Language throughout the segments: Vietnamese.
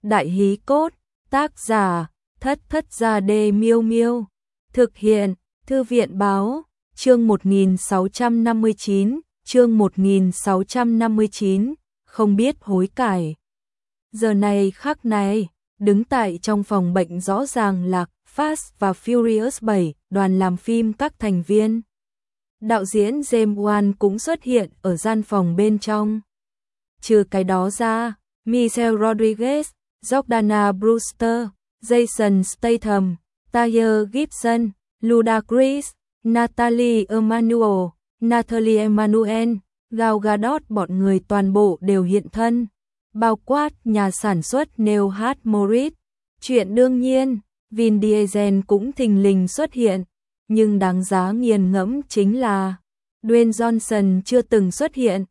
Đại hí cốt, tác giả, Thất Thất Gia Đê Miêu Miêu. Thực hiện, Thư viện báo, chương 1659, chương 1659, không biết hối cải. Giờ này khắc này, đứng tại trong phòng bệnh rõ ràng là Fast và Furious 7, đoàn làm phim các thành viên. Đạo diễn James Wan cũng xuất hiện ở gian phòng bên trong. Trừ cái đó ra, Michelle Rodriguez, Jordana Brewster, Jason Statham, Taya Gibson, Ludacris, Natalie Emmanuel, Gal Gadot bọn người toàn bộ đều hiện thân, bao quát nhà sản xuất Neil H. Morris. Chuyện đương nhiên, Vin Diesel cũng thình lình xuất hiện, nhưng đáng giá nghiền ngẫm chính là Dwayne Johnson chưa từng xuất hiện.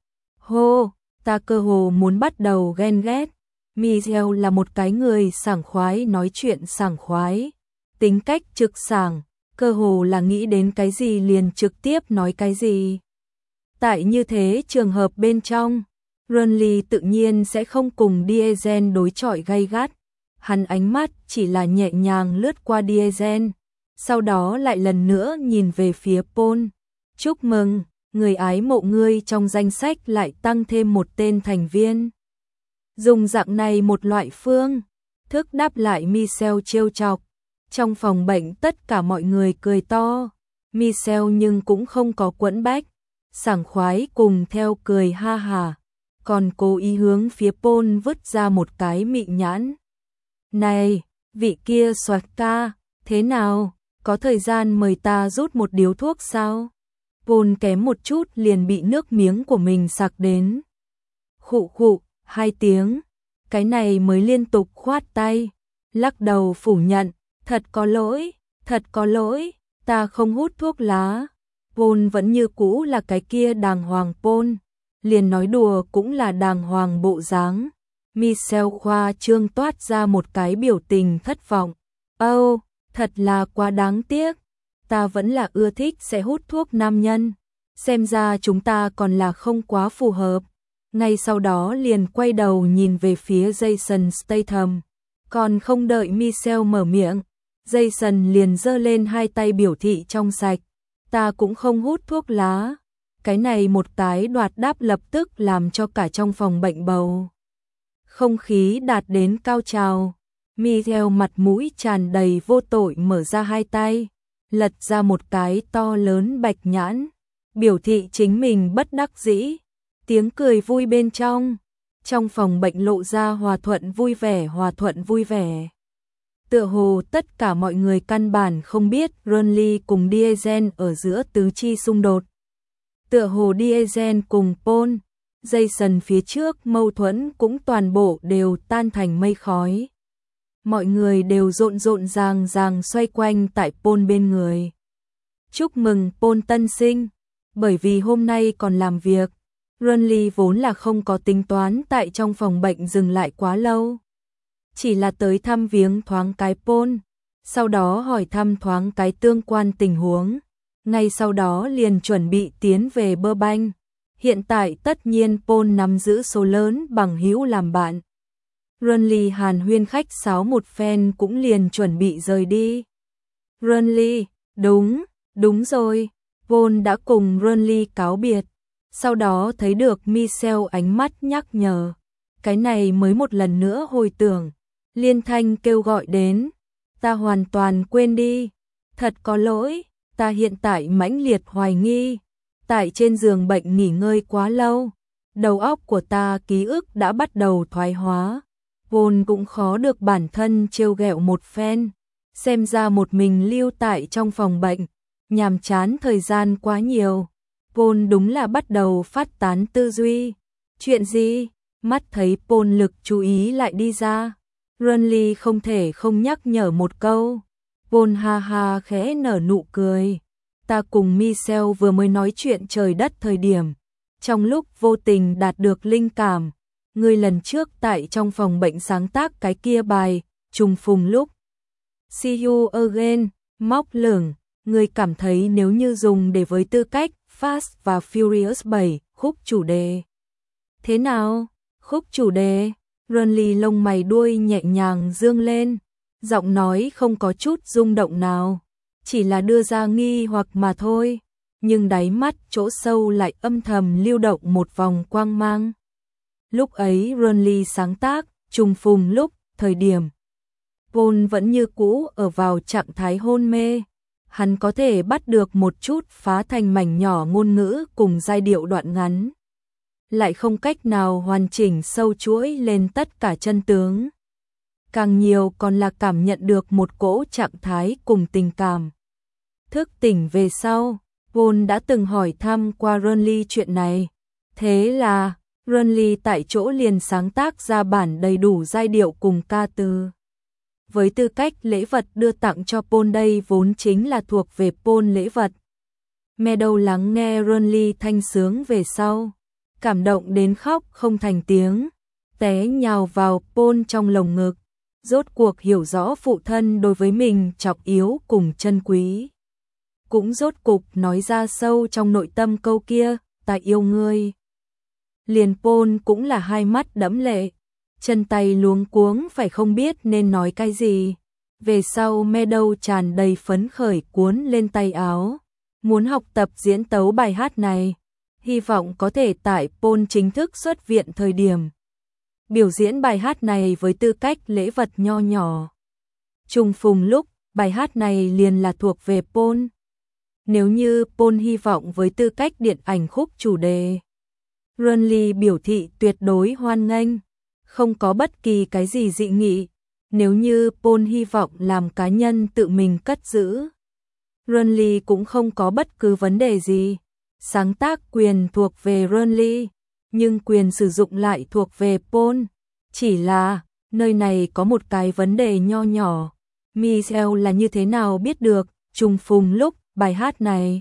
Ta cơ hồ muốn bắt đầu ghen ghét. Michelle là một cái người sảng khoái, nói chuyện sảng khoái, tính cách trực sảng, cơ hồ là nghĩ đến cái gì liền trực tiếp nói cái gì. Tại như thế trường hợp bên trong, Ronly tự nhiên sẽ không cùng Diesel đối chọi gay gắt. Hắn ánh mắt chỉ là nhẹ nhàng lướt qua Diesel, sau đó lại lần nữa nhìn về phía Paul. Chúc mừng, người ái mộ ngươi trong danh sách lại tăng thêm một tên thành viên. Dùng dạng này một loại phương thức đáp lại Michelle trêu chọc. Trong phòng bệnh tất cả mọi người cười to. Michelle nhưng cũng không có quẫn bách, sảng khoái cùng theo cười ha hà, còn cố ý hướng phía Paul vứt ra một cái mị nhãn. Này, vị kia soạt ca, thế nào, có thời gian mời ta rút một điếu thuốc sao? Paul kém một chút liền bị nước miếng của mình sặc đến. Khụ khụ, 2 tiếng, cái này mới liên tục khoát tay, lắc đầu phủ nhận, thật có lỗi, ta không hút thuốc lá. Paul vẫn như cũ là cái kia đàng hoàng Paul, liền nói đùa cũng là đàng hoàng bộ dáng. Michelle khoa trương toát ra một cái biểu tình thất vọng. Thật là quá đáng tiếc, ta vẫn là ưa thích sẽ hút thuốc nam nhân, xem ra chúng ta còn là không quá phù hợp. Ngay sau đó liền quay đầu nhìn về phía Jason Statham, còn không đợi Michelle mở miệng, Jason liền giơ lên 2 tay biểu thị trong sạch, ta cũng không hút thuốc lá. Cái này một tái đoạt đáp lập tức làm cho cả trong phòng bệnh bầu không khí đạt đến cao trào. Michelle mặt mũi tràn đầy vô tội mở ra 2 tay, lật ra một cái to lớn bạch nhãn, biểu thị chính mình bất đắc dĩ. Tiếng cười vui bên trong phòng bệnh lộ ra hòa thuận vui vẻ. Tựa hồ tất cả mọi người căn bản không biết Ronly cùng Diesel ở giữa tứ chi xung đột. Tựa hồ Diesel cùng Paul, Jason phía trước mâu thuẫn cũng toàn bộ đều tan thành mây khói. Mọi người đều rộn ràng xoay quanh tại Paul bên người. Chúc mừng Paul tân sinh, bởi vì hôm nay còn làm việc. Ronly vốn là không có tính toán tại trong phòng bệnh dừng lại quá lâu, chỉ là tới thăm viếng thoáng cái Paul, sau đó hỏi thăm thoáng cái tương quan tình huống, ngay sau đó liền chuẩn bị tiến về Burbank. Hiện tại tất nhiên Paul nắm giữ số lớn bằng hữu làm bạn. Ronly hàn huyên khách sáo một phen cũng liền chuẩn bị rời đi. Ronly, đúng rồi, Paul đã cùng Ronly cáo biệt. Sau đó thấy được Michelle ánh mắt nhắc nhở, cái này mới một lần nữa hồi tưởng, liên thanh kêu gọi đến, ta hoàn toàn quên đi, thật có lỗi, ta hiện tại mãnh liệt hoài nghi, tại trên giường bệnh nghỉ ngơi quá lâu, đầu óc của ta ký ức đã bắt đầu thoái hóa, vốn cũng khó được bản thân trêu ghẹo một phen, xem ra một mình lưu tại trong phòng bệnh, nhàm chán thời gian quá nhiều. Paul đúng là bắt đầu phát tán tư duy. Chuyện gì? Mắt thấy Paul lực chú ý lại đi ra. Ronly không thể không nhắc nhở một câu. Paul ha ha khẽ nở nụ cười. Ta cùng Michelle vừa mới nói chuyện trời đất thời điểm. Trong lúc vô tình đạt được linh cảm. Ngươi lần trước tại trong phòng bệnh sáng tác cái kia bài, trùng phùng lúc. See you again, móc lửng. Ngươi cảm thấy nếu như dùng để với tư cách Fast và Furious 7, khúc chủ đề. Thế nào? Khúc chủ đề? Renly lông mày đuôi nhẹ nhàng dương lên, giọng nói không có chút rung động nào, chỉ là đưa ra nghi hoặc mà thôi, nhưng đáy mắt chỗ sâu lại âm thầm lưu động một vòng quang mang. Lúc ấy Renly sáng tác, trùng phùng lúc, thời điểm Paul vẫn như cũ ở vào trạng thái hôn mê, hắn có thể bắt được một chút phá thành mảnh nhỏ ngôn ngữ cùng giai điệu đoạn ngắn, lại không cách nào hoàn chỉnh sâu chuỗi lên tất cả chân tướng. Càng nhiều còn là cảm nhận được một cỗ trạng thái cùng tình cảm. Thức tỉnh về sau, Paul đã từng hỏi thăm qua Renly chuyện này. Thế là, Renly tại chỗ liền sáng tác ra bản đầy đủ giai điệu cùng ca từ. Với tư cách lễ vật đưa tặng cho Paul, đây vốn chính là thuộc về Paul lễ vật. Meadow lắng nghe Renly thanh sướng về sau, cảm động đến khóc không thành tiếng, té nhào vào Paul trong lồng ngực, rốt cuộc hiểu rõ phụ thân đối với mình trọng yếu cùng chân quý. Cũng rốt cục nói ra sâu trong nội tâm câu kia, ta yêu ngươi. Liền Paul cũng là hai mắt đẫm lệ, chân tay luống cuống phải không biết nên nói cái gì. Về sau Meadow tràn đầy phấn khởi cuốn lên tay áo, muốn học tập diễn tấu bài hát này, hy vọng có thể tại Paul chính thức xuất viện thời điểm biểu diễn bài hát này với tư cách lễ vật nho nhỏ. Trùng phùng lúc, bài hát này liền là thuộc về Paul. Nếu như Paul hy vọng với tư cách điện ảnh khúc chủ đề, Renly biểu thị tuyệt đối hoan nghênh, không có bất kỳ cái gì dị nghị. Nếu như Paul hy vọng làm cá nhân tự mình cất giữ, Renly cũng không có bất cứ vấn đề gì. Sáng tác quyền thuộc về Renly, nhưng quyền sử dụng lại thuộc về Paul. Chỉ là, nơi này có một cái vấn đề nho nhỏ. Michelle là như thế nào biết được trùng phùng lúc bài hát này?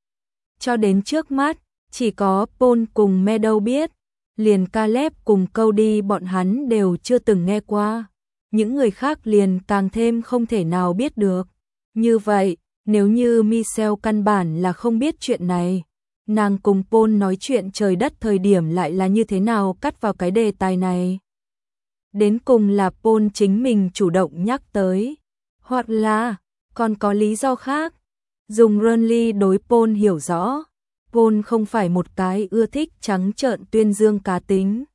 Cho đến trước mắt, chỉ có Paul cùng Meadow biết, liền Caleb cùng Cody bọn hắn đều chưa từng nghe qua. Những người khác liền càng thêm không thể nào biết được. Như vậy, nếu như Michelle căn bản là không biết chuyện này, nàng cùng Paul nói chuyện trời đất thời điểm lại là như thế nào cắt vào cái đề tài này? Đến cùng là Paul chính mình chủ động nhắc tới, hoặc là còn có lý do khác. Dùng Renly đối Paul hiểu rõ, Paul không phải một cái ưa thích trắng trợn tuyên dương cá tính.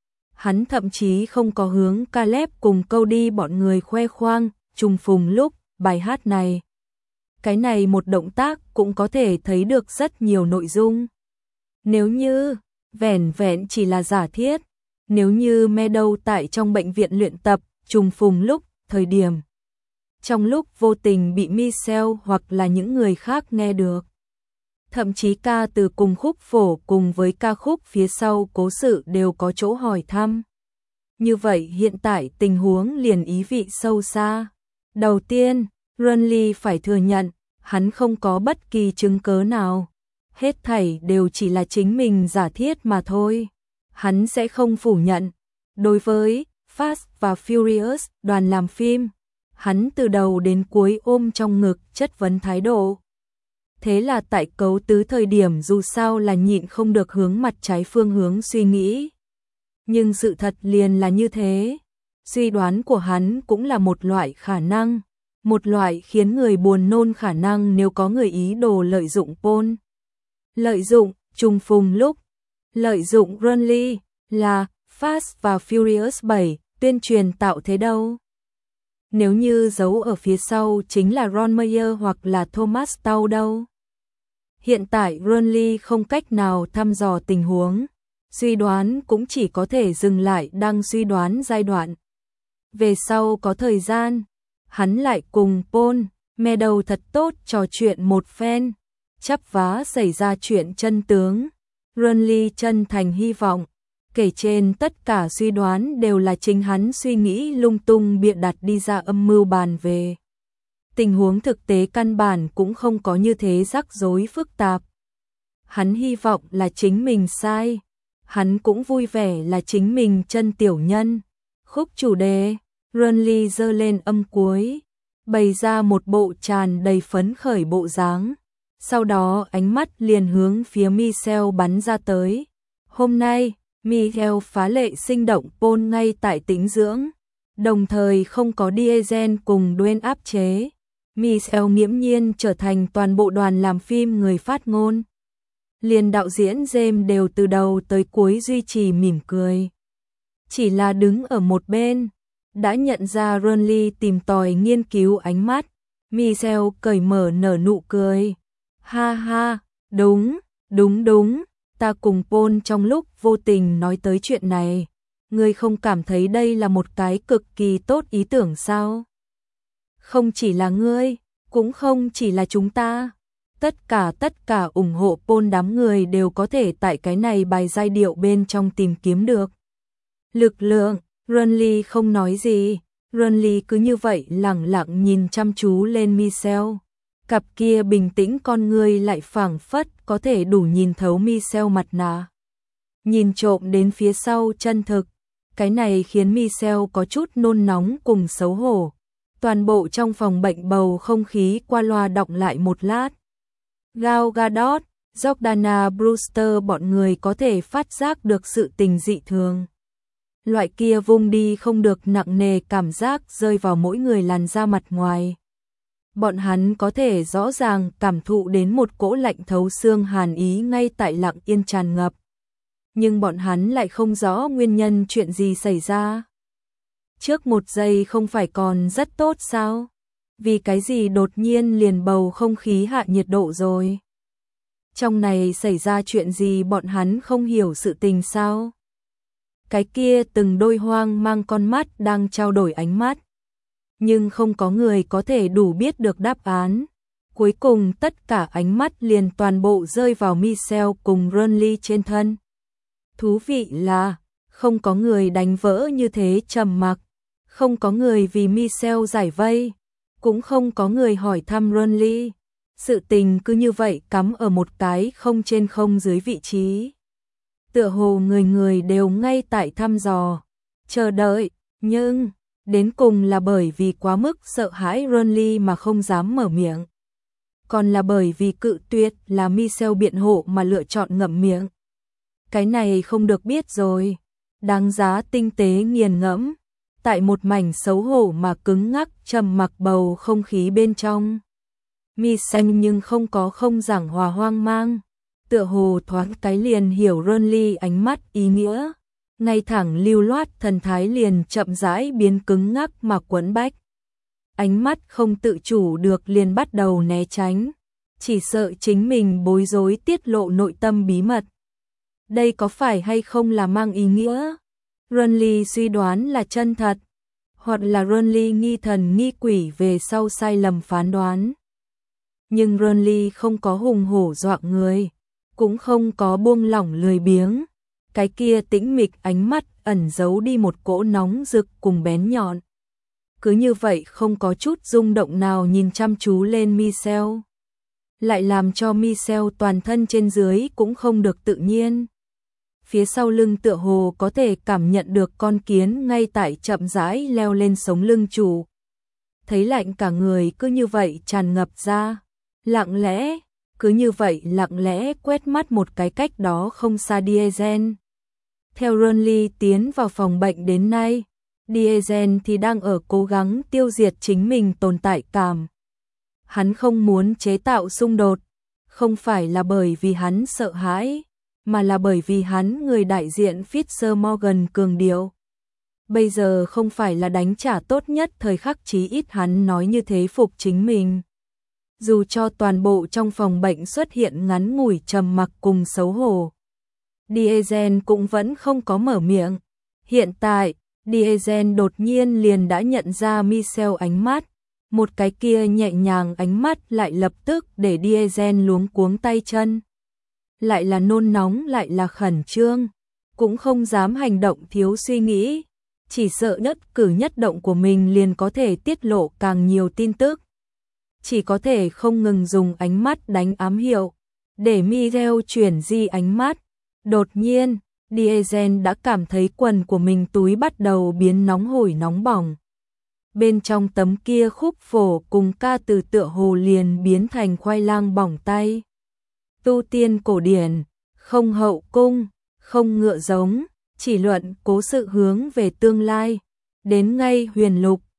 Hắn thậm chí không có hướng Caleb cùng Cody bọn người khoe khoang trùng phùng lúc bài hát này. Cái này một động tác cũng có thể thấy được rất nhiều nội dung. Nếu như vẻn vẹn chỉ là giả thiết, nếu như Meadow tại trong bệnh viện luyện tập trùng phùng lúc thời điểm, trong lúc vô tình bị Michelle hoặc là những người khác nghe được, thậm chí ca từ cùng khúc phổ cùng với ca khúc phía sau cố sự đều có chỗ hỏi thăm. Như vậy hiện tại tình huống liền ý vị sâu xa. Đầu tiên, Renly phải thừa nhận, hắn không có bất kỳ chứng cớ nào. Hết thảy đều chỉ là chính mình giả thiết mà thôi. Hắn sẽ không phủ nhận. Đối với Fast và Furious đoàn làm phim, hắn từ đầu đến cuối ôm trong ngực chất vấn thái độ. Thế là tại cấu tứ thời điểm dù sao là nhịn không được hướng mặt trái phương hướng suy nghĩ. Nhưng sự thật liền là như thế. Suy đoán của hắn cũng là một loại khả năng. Một loại khiến người buồn nôn khả năng nếu có người ý đồ lợi dụng Paul. Lợi dụng, trùng phùng lúc. Lợi dụng Renly là Fast và Furious 7 tuyên truyền tạo thế đâu. Nếu như giấu ở phía sau chính là Ron Meyer hoặc là Thomas Tau đâu. Hiện tại Renly không cách nào thăm dò tình huống. Suy đoán cũng chỉ có thể dừng lại đang suy đoán giai đoạn. Về sau có thời gian, hắn lại cùng Paul, Meadow thật tốt trò chuyện một phen, chắp vá xảy ra chuyện chân tướng. Renly chân thành hy vọng, kể trên tất cả suy đoán đều là chính hắn suy nghĩ lung tung bịa đặt đi ra âm mưu bàn về. Tình huống thực tế căn bản cũng không có như thế rắc rối phức tạp. Hắn hy vọng là chính mình sai. Hắn cũng vui vẻ là chính mình chân tiểu nhân. Khúc chủ đề, Renly giơ lên âm cuối, bày ra một bộ tràn đầy phấn khởi bộ dáng. Sau đó ánh mắt liền hướng phía Michelle bắn ra tới. Hôm nay, Michelle phá lệ sinh động Paul ngay tại tĩnh dưỡng, đồng thời không có Diesel cùng Dwayne áp chế. Michelle nghiễm nhiên trở thành toàn bộ đoàn làm phim người phát ngôn. Liền đạo diễn James đều từ đầu tới cuối duy trì mỉm cười. Chỉ là đứng ở một bên, đã nhận ra Ronly tìm tòi nghiên cứu ánh mắt. Michelle cởi mở nở nụ cười. Ha ha, đúng, ta cùng Paul trong lúc vô tình nói tới chuyện này. Ngươi không cảm thấy đây là một cái cực kỳ tốt ý tưởng sao? Không chỉ là ngươi, cũng không chỉ là chúng ta. Tất cả ủng hộ Paul đám người đều có thể tại cái này bài giai điệu bên trong tìm kiếm được lực lượng. Ronly không nói gì, Ronly cứ như vậy lẳng lặng nhìn chăm chú lên Michelle. Cặp kia bình tĩnh con ngươi lại phảng phất có thể đủ nhìn thấu Michelle mặt nạ. Nhìn trộm đến phía sau chân thực, cái này khiến Michelle có chút nôn nóng cùng xấu hổ. Toàn bộ trong phòng bệnh bầu không khí qua loa đọng lại một lát. Gal Gadot, Jordana Brewster bọn người có thể phát giác được sự tình dị thường. Loại kia vung đi không được nặng nề cảm giác rơi vào mỗi người làn da mặt ngoài. Bọn hắn có thể rõ ràng cảm thụ đến một cỗ lạnh thấu xương hàn ý ngay tại lặng yên tràn ngập. Nhưng bọn hắn lại không rõ nguyên nhân chuyện gì xảy ra. Trước một giây không phải còn rất tốt sao? Vì cái gì đột nhiên liền bầu không khí hạ nhiệt độ rồi? Trong này xảy ra chuyện gì bọn hắn không hiểu sự tình sao? Cái kia từng đôi hoang mang con mắt đang trao đổi ánh mắt. Nhưng không có người có thể đủ biết được đáp án. Cuối cùng tất cả ánh mắt liền toàn bộ rơi vào Michelle cùng Ronly trên thân. Thú vị là, không có người đánh vỡ như thế trầm mặc. Không có người vì Michelle giải vây. Cũng không có người hỏi thăm Ronly. Sự tình cứ như vậy cắm ở một cái không trên không dưới vị trí. Tựa hồ người người đều ngay tại thăm dò, chờ đợi, nhưng đến cùng là bởi vì quá mức sợ hãi Ronly mà không dám mở miệng. Còn là bởi vì cự tuyệt là Michelle biện hộ mà lựa chọn ngậm miệng. Cái này không được biết rồi, đáng giá tinh tế nghiền ngẫm, tại một mảnh xấu hổ mà cứng ngắc trầm mặc bầu không khí bên trong. Michelle nhưng không giảng hòa hoang mang. Tựa hồ thoáng cái liền hiểu Ronly ánh mắt ý nghĩa, ngay thẳng lưu loát thần thái liền chậm rãi biến cứng ngắc mà quấn bách. Ánh mắt không tự chủ được liền bắt đầu né tránh, chỉ sợ chính mình bối rối tiết lộ nội tâm bí mật. Đây có phải hay không là mang ý nghĩa? Ronly suy đoán là chân thật, hoặc là Ronly nghi thần nghi quỷ về sau sai lầm phán đoán. Nhưng Ronly không có hùng hổ dọa người. Cũng không có buông lỏng lười biếng, cái kia tĩnh mịch ánh mắt ẩn giấu đi một cỗ nóng rực cùng bén nhọn. Cứ như vậy không có chút rung động nào nhìn chăm chú lên Michelle. Lại làm cho Michelle toàn thân trên dưới cũng không được tự nhiên. Phía sau lưng tựa hồ có thể cảm nhận được con kiến ngay tại chậm rãi leo lên sống lưng chủ. Thấy lạnh cả người cứ như vậy tràn ngập ra, lặng lẽ. Cứ như vậy lặng lẽ quét mắt một cái cách đó không xa Diesel. Theo Ronly tiến vào phòng bệnh đến nay, Diesel thì đang ở cố gắng tiêu diệt chính mình tồn tại cảm. Hắn không muốn chế tạo xung đột, không phải là bởi vì hắn sợ hãi, mà là bởi vì hắn người đại diện Fisher Morgan cường điệu. Bây giờ không phải là đánh trả tốt nhất thời khắc, chí ít hắn nói như thế phục chính mình. Dù cho toàn bộ trong phòng bệnh xuất hiện ngắn ngủi trầm mặc cùng xấu hổ, Diesel cũng vẫn không có mở miệng. Hiện tại, Diesel đột nhiên liền đã nhận ra Michelle ánh mắt, một cái kia nhẹ nhàng ánh mắt lại lập tức để Diesel luống cuống tay chân. Lại là nôn nóng lại là khẩn trương, cũng không dám hành động thiếu suy nghĩ, chỉ sợ nhất cử nhất động của mình liền có thể tiết lộ càng nhiều tin tức. Chỉ có thể không ngừng dùng ánh mắt đánh ám hiệu, để Michelle chuyển di ánh mắt. Đột nhiên, Diesel đã cảm thấy quần của mình túi bắt đầu biến nóng hổi nóng bỏng. Bên trong tấm kia khúc phổ cùng ca từ tựa hồ liền biến thành khoai lang bỏng tay. Tu tiên cổ điển, không hậu cung, không ngựa giống, chỉ luận cố sự hướng về tương lai. Đến ngay huyền lục,